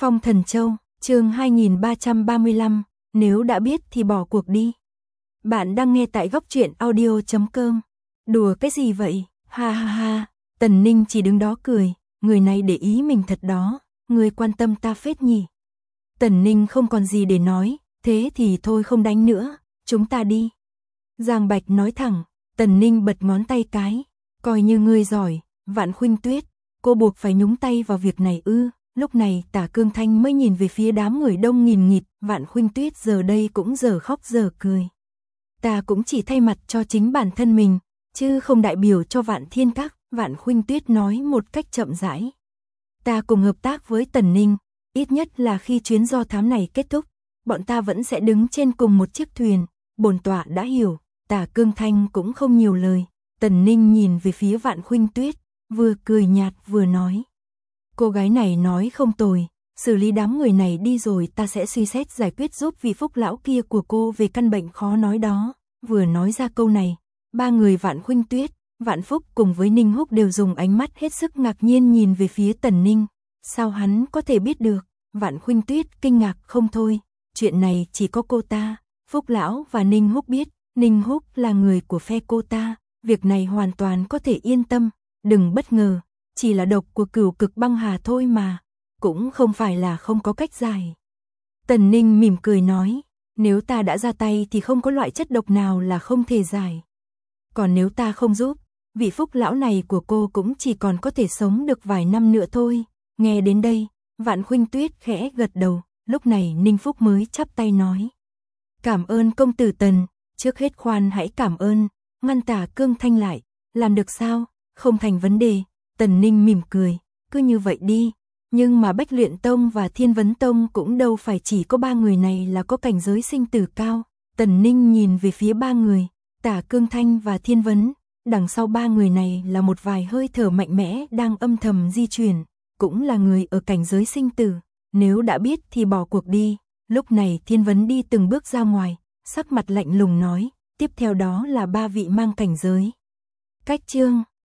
Phong Thần Châu, chương 2335, nếu đã biết thì bỏ cuộc đi. Bạn đang nghe tại góc truyện audio.com. Đùa cái gì vậy? Ha ha ha. Tần Ninh chỉ đứng đó cười, người này để ý mình thật đó, người quan tâm ta phết nhỉ. Tần Ninh không còn gì để nói, thế thì thôi không đánh nữa, chúng ta đi. Giang Bạch nói thẳng, Tần Ninh bật ngón tay cái, coi như ngươi giỏi, Vạn Khuynh Tuyết, cô buộc phải nhúng tay vào việc này ư? Lúc này Tả Cương Thanh mới nhìn về phía đám người đông nghìn nghịt, Vạn Khuynh Tuyết giờ đây cũng giờ khóc giờ cười. Ta cũng chỉ thay mặt cho chính bản thân mình, chứ không đại biểu cho Vạn Thiên Các, Vạn Khuynh Tuyết nói một cách chậm rãi. Ta cùng hợp tác với Tần Ninh, ít nhất là khi chuyến do thám này kết thúc, bọn ta vẫn sẽ đứng trên cùng một chiếc thuyền, bổn tọa đã hiểu. Tả Cương Thanh cũng không nhiều lời, Tần Ninh nhìn về phía Vạn Khuynh Tuyết, vừa cười nhạt vừa nói. Cô gái này nói không tồi, xử lý đám người này đi rồi ta sẽ suy xét giải quyết giúp vị phúc lão kia của cô về căn bệnh khó nói đó. Vừa nói ra câu này, ba người Vạn Khuynh Tuyết, Vạn Phúc cùng với Ninh Húc đều dùng ánh mắt hết sức ngạc nhiên nhìn về phía Tần Ninh. Sao hắn có thể biết được? Vạn Khuynh Tuyết kinh ngạc không thôi, chuyện này chỉ có cô ta, Phúc lão và Ninh Húc biết. Ninh Húc là người của phe cô ta, việc này hoàn toàn có thể yên tâm, đừng bất ngờ, chỉ là độc của Cửu Cực Băng Hà thôi mà, cũng không phải là không có cách giải. Tần Ninh mỉm cười nói, nếu ta đã ra tay thì không có loại chất độc nào là không thể giải. Còn nếu ta không giúp, vị phúc lão này của cô cũng chỉ còn có thể sống được vài năm nữa thôi. Nghe đến đây, Vạn Khuynh Tuyết khẽ gật đầu, lúc này Ninh Phúc mới chắp tay nói. Cảm ơn công tử Tần. Trước hết khoan hãy cảm ơn, ngăn Tả Cương Thanh lại, làm được sao, không thành vấn đề. Tần Ninh mỉm cười, cứ như vậy đi, nhưng mà Bách Luyện Tông và Thiên Vấn Tông cũng đâu phải chỉ có ba người này là có cảnh giới sinh tử cao. Tần Ninh nhìn về phía ba người, Tả Cương Thanh và Thiên Vấn, đằng sau ba người này là một vài hơi thở mạnh mẽ đang âm thầm di chuyển, cũng là người ở cảnh giới sinh tử, nếu đã biết thì bỏ cuộc đi. Lúc này Thiên Vấn đi từng bước ra ngoài, sắc mặt lạnh lùng nói, tiếp theo đó là ba vị mang cảnh giới. Cách chương